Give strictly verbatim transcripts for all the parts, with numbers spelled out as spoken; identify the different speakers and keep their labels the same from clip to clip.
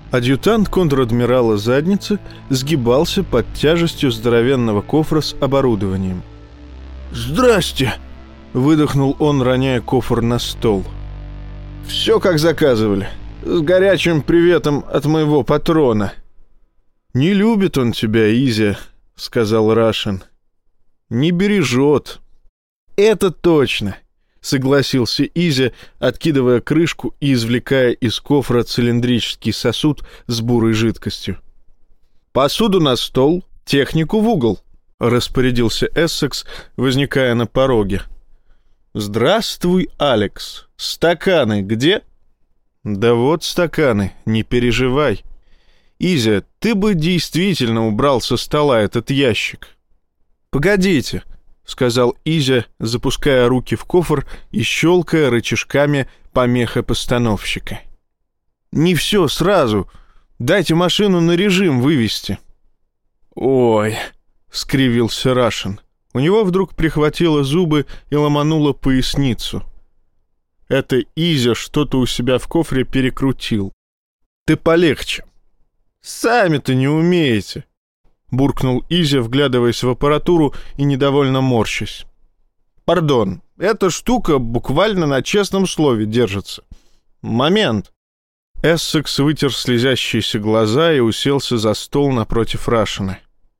Speaker 1: Адъютант контр-адмирала Задницы сгибался под тяжестью здоровенного кофра с оборудованием. «Здрасте!» — выдохнул он, роняя кофр на стол. «Все, как заказывали. С горячим приветом от моего патрона». «Не любит он тебя, Изя», — сказал Рашен. «Не бережет». «Это точно», — согласился Изя, откидывая крышку и извлекая из кофра цилиндрический сосуд с бурой жидкостью. «Посуду на стол, технику в угол», — распорядился Эссекс, возникая на пороге. «Здравствуй, Алекс. Стаканы где?» «Да вот стаканы, не переживай. Изя, ты бы действительно убрал со стола этот ящик». «Погодите», — сказал Изя, запуская руки в кофр и щелкая рычажками помеха-постановщика. «Не все сразу. Дайте машину на режим вывести». «Ой», — скривился Рашен. У него вдруг прихватило зубы и ломануло поясницу. Это Изя что-то у себя в кофре перекрутил. «Ты полегче». «Сами-то не умеете», — буркнул Изя, вглядываясь в аппаратуру и недовольно морщась. «Пардон, эта штука буквально на честном слове держится. Момент». Эссекс вытер слезящиеся глаза и уселся за стол напротив Рашена.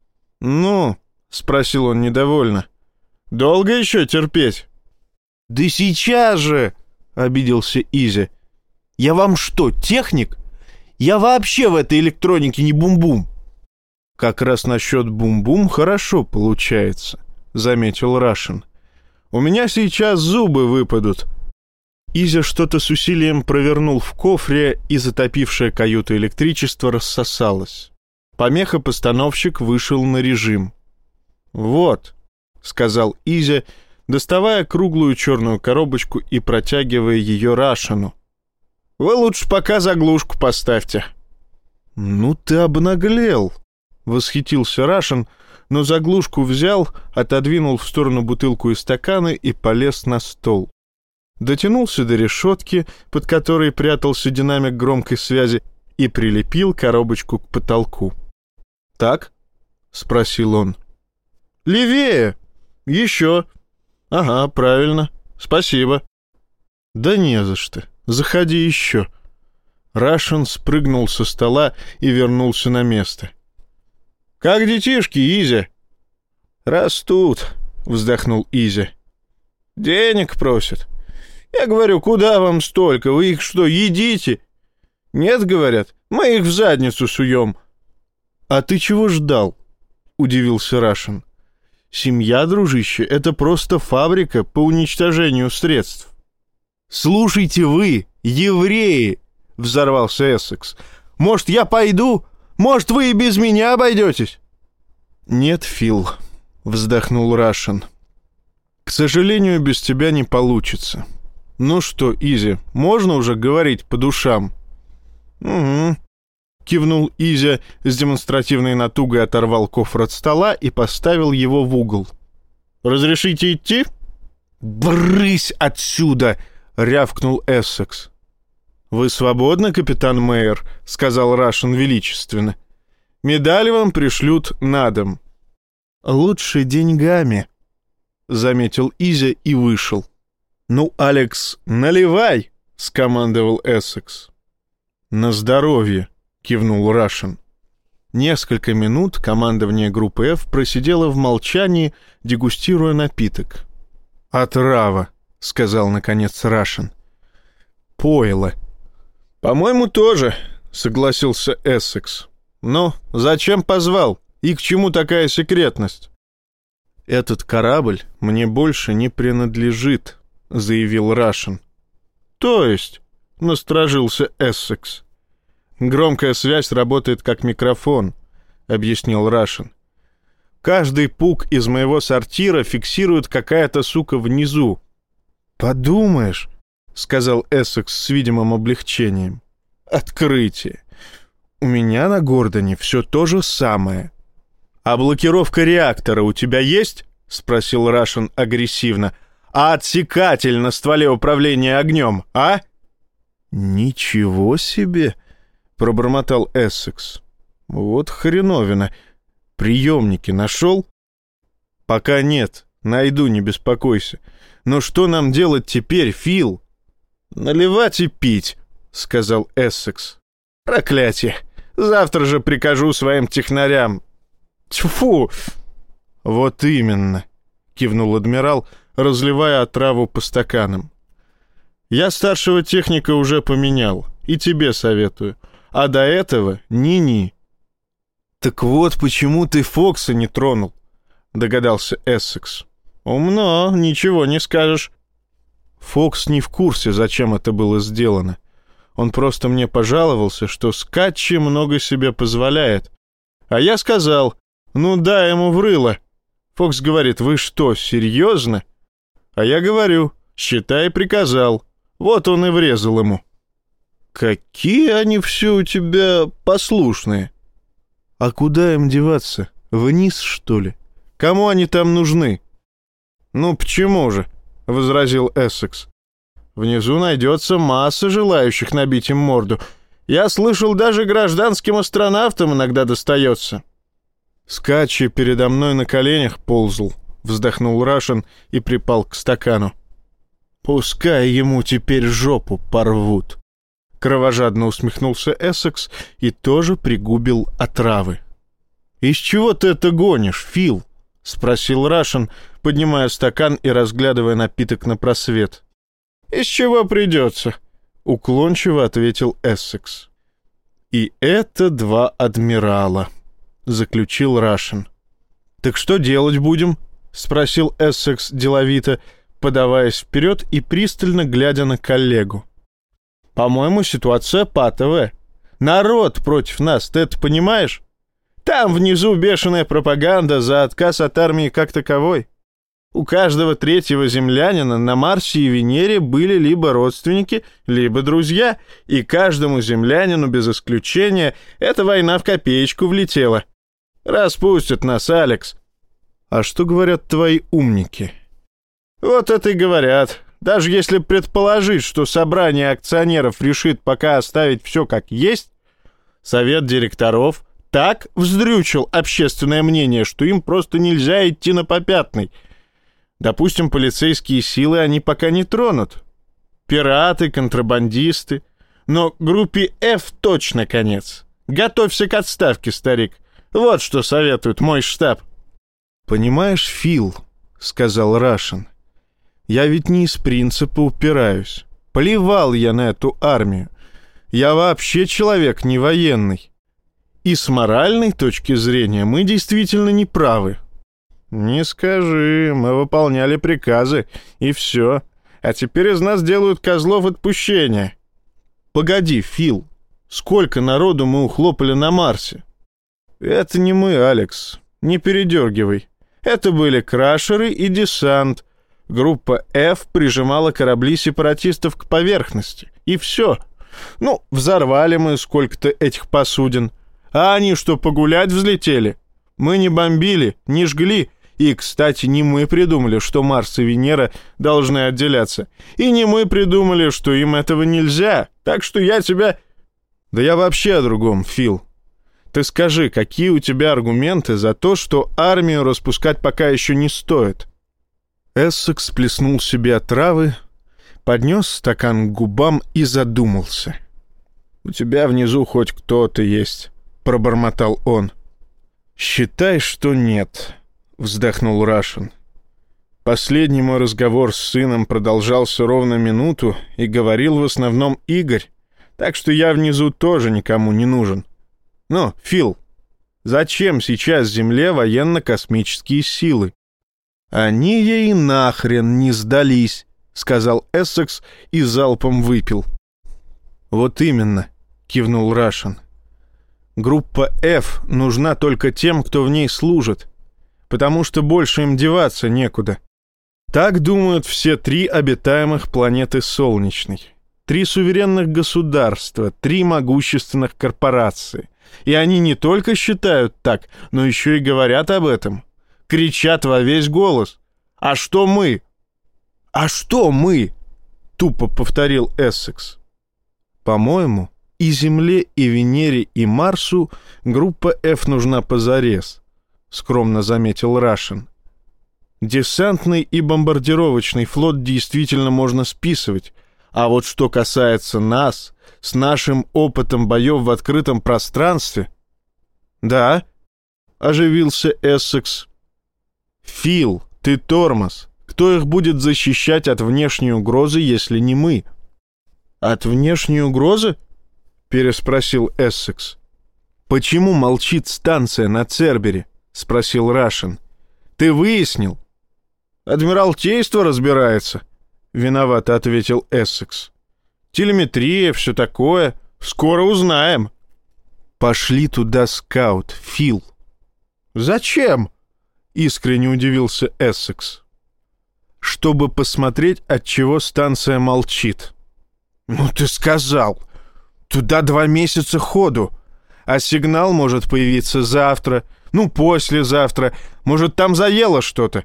Speaker 1: «Ну?» — спросил он недовольно. «Долго еще терпеть?» «Да сейчас же!» — обиделся Изя. «Я вам что, техник? Я вообще в этой электронике не бум-бум». «Как раз насчет бум-бум хорошо получается», — заметил Рашен. «У меня сейчас зубы выпадут». Изя что-то с усилием провернул в кофре, и затопившее каюту электричество рассосалось. Помеха-постановщик вышел на режим. «Вот», — сказал Изя, доставая круглую черную коробочку и протягивая ее Рашену. «Вы лучше пока заглушку поставьте». «Ну ты обнаглел», — восхитился Рашен, но заглушку взял, отодвинул в сторону бутылку и стаканы и полез на стол. Дотянулся до решетки, под которой прятался динамик громкой связи, и прилепил коробочку к потолку. «Так?» — спросил он. «Левее! Еще!» «Ага, правильно. Спасибо». «Да не за что. Заходи еще». Рашен спрыгнул со стола и вернулся на место. «Как детишки, Изя?» «Растут», — вздохнул Изя. «Денег просят. Я говорю, куда вам столько? Вы их что, едите?» «Нет, — говорят, — мы их в задницу суем». «А ты чего ждал?» — удивился Рашен. «Семья, дружище, это просто фабрика по уничтожению средств». «Слушайте вы, евреи!» — взорвался Эссекс. «Может, я пойду? Может, вы и без меня обойдетесь?» «Нет, Фил», — вздохнул Рашен. «К сожалению, без тебя не получится. Ну что, Изи, можно уже говорить по душам?» «Угу», — кивнул Изя, с демонстративной натугой оторвал кофр от стола и поставил его в угол. «Разрешите идти?» «Брысь отсюда!» — рявкнул Эссекс. «Вы свободны, капитан Мейер», — сказал Рашен величественно. «Медаль вам пришлют на дом». «Лучше деньгами», — заметил Изя и вышел. «Ну, Алекс, наливай!» — скомандовал Эссекс. «На здоровье!» — кивнул Рашен. Несколько минут командование группы F просидело в молчании, дегустируя напиток. «Отрава», — сказал наконец Рашен. «Пойло». «По-моему, тоже», — согласился Эссекс. «Ну, зачем позвал? И к чему такая секретность?» «Этот корабль мне больше не принадлежит», — заявил Рашен. «То есть?» — насторожился Эссекс. «Громкая связь работает как микрофон», — объяснил Рашен. «Каждый пук из моего сортира фиксирует какая-то сука внизу». «Подумаешь», — сказал Эссекс с видимым облегчением. «Открытие. У меня на Гордоне все то же самое». «А блокировка реактора у тебя есть?» — спросил Рашен агрессивно. «А отсекатель на стволе управления огнем, а?» «Ничего себе!» — пробормотал Эссекс. Вот хреновина. Приемники нашел? Пока нет. Найду, не беспокойся. Но что нам делать теперь, Фил? Наливать и пить, сказал Эссекс. Проклятие. Завтра же прикажу своим технарям. Тьфу! Вот именно, кивнул адмирал, разливая отраву по стаканам. Я старшего техника уже поменял, и тебе советую. А до этого ни-ни. Так вот почему ты Фокса не тронул, догадался Эссекс. Умно, ничего не скажешь. Фокс не в курсе, зачем это было сделано. Он просто мне пожаловался, что Скатчи много себе позволяет. А я сказал, ну дай ему в рыло. Фокс говорит, вы что, серьезно? А я говорю, считай, приказал. Вот он и врезал ему. Какие они все у тебя послушные. А куда им деваться? Вниз, что ли? Кому они там нужны? Ну почему же? Возразил Эссекс. Внизу найдется масса желающих набить им морду. Я слышал, даже гражданским астронавтам иногда достается. Скачи передо мной на коленях ползал, вздохнул Рашен и припал к стакану. Пускай ему теперь жопу порвут. Кровожадно усмехнулся Эссекс и тоже пригубил отравы. «Из чего ты это гонишь, Фил?» — спросил Рашен, поднимая стакан и разглядывая напиток на просвет. «Из чего придется?» — уклончиво ответил Эссекс. «И это два адмирала», — заключил Рашен. «Так что делать будем?» — спросил Эссекс деловито, подаваясь вперед и пристально глядя на коллегу. «По-моему, ситуация патовая. Народ против нас, ты это понимаешь? Там внизу бешеная пропаганда за отказ от армии как таковой. У каждого третьего землянина на Марсе и Венере были либо родственники, либо друзья, и каждому землянину без исключения эта война в копеечку влетела. Распустят нас, Алекс». «А что говорят твои умники?» «Вот это и говорят. Даже если предположить, что собрание акционеров решит пока оставить все как есть, совет директоров так вздрючил общественное мнение, что им просто нельзя идти на попятный. Допустим, полицейские силы они пока не тронут. Пираты, контрабандисты. Но группе F точно конец. Готовься к отставке, старик. Вот что советует мой штаб». «Понимаешь, Фил, — сказал Рашен, — я ведь не из принципа упираюсь. Плевал я на эту армию. Я вообще человек не военный. И с моральной точки зрения мы действительно не правы». «Не скажи, мы выполняли приказы, и все. А теперь из нас делают козлов отпущения». «Погоди, Фил, сколько народу мы ухлопали на Марсе?» «Это не мы, Алекс, не передергивай. Это были крашеры и десант. Группа F прижимала корабли сепаратистов к поверхности. И все. Ну, взорвали мы сколько-то этих посудин. А они что, погулять взлетели? Мы не бомбили, не жгли. И, кстати, не мы придумали, что Марс и Венера должны отделяться. И не мы придумали, что им этого нельзя. Так что я тебя...» «Да я вообще о другом, Фил. Ты скажи, какие у тебя аргументы за то, что армию распускать пока еще не стоит?» Эссекс плеснул себе отравы, поднес стакан к губам и задумался. «У тебя внизу хоть кто-то есть», — пробормотал он. «Считай, что нет», — вздохнул Рашен. «Последний мой разговор с сыном продолжался ровно минуту, и говорил в основном Игорь, так что я внизу тоже никому не нужен. Ну, Фил, зачем сейчас Земле военно-космические силы?» «Они ей нахрен не сдались», — сказал Эссекс и залпом выпил. «Вот именно», — кивнул Рашен. «Группа F нужна только тем, кто в ней служит, потому что больше им деваться некуда. Так думают все три обитаемых планеты Солнечной. Три суверенных государства, три могущественных корпорации. И они не только считают так, но еще и говорят об этом. Кричат во весь голос. А что мы?» «А что мы?» — тупо повторил Эссекс. «По-моему, И Земле, и Венере, и Марсу группа F нужна позарез, скромно заметил Рашен. Десантный и бомбардировочный флот действительно можно списывать, а вот что касается нас, с нашим опытом боев в открытом пространстве... Да, оживился Эссекс. Фил, ты тормоз. Кто их будет защищать от внешней угрозы, если не мы? От внешней угрозы? Переспросил Эссекс. Почему молчит станция на Цербере? Спросил Рашен. Ты выяснил? Адмиралтейство разбирается, виновато ответил Эссекс. Телеметрия, все такое. Скоро узнаем. Пошли туда скаут, Фил. Зачем? Искренне удивился Эссекс. Чтобы посмотреть, отчего станция молчит. Ну ты сказал. Туда два месяца ходу. А сигнал может появиться завтра, ну послезавтра. Может, там заело что-то.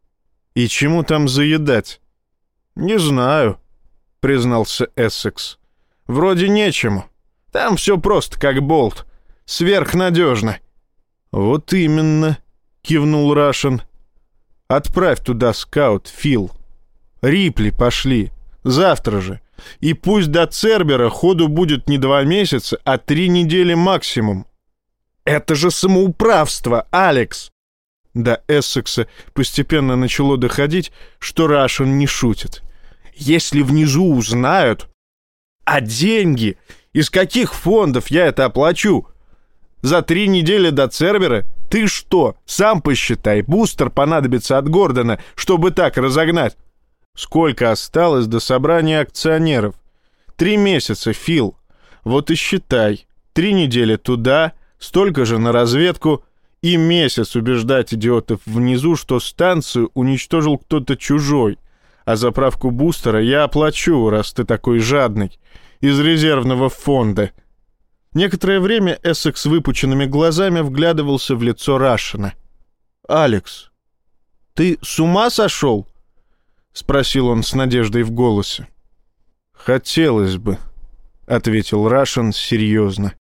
Speaker 1: И чему там заедать? Не знаю, признался Эссекс. Вроде нечему. Там все просто, как болт. Сверхнадежно. Вот именно, кивнул Рашен. Отправь туда скаут, Фил. Рипли пошли. Завтра же. И пусть до Цербера ходу будет не два месяца, а три недели максимум. Это же самоуправство, Алекс! До Эссекса постепенно начало доходить, что Рашен не шутит. Если внизу узнают... А деньги? Из каких фондов я это оплачу? За три недели до Цербера? Ты что, сам посчитай, бустер понадобится от Гордона, чтобы так разогнать. Сколько осталось до собрания акционеров? Три месяца, Фил. Вот и считай. Три недели туда, столько же на разведку, и месяц убеждать идиотов внизу, что станцию уничтожил кто-то чужой. А заправку бустера я оплачу, раз ты такой жадный, из резервного фонда. Некоторое время Эссекс выпученными глазами вглядывался в лицо Рашена. «Алекс, ты с ума сошел?» — спросил он с надеждой в голосе. «Хотелось бы», — ответил Рашен серьезно.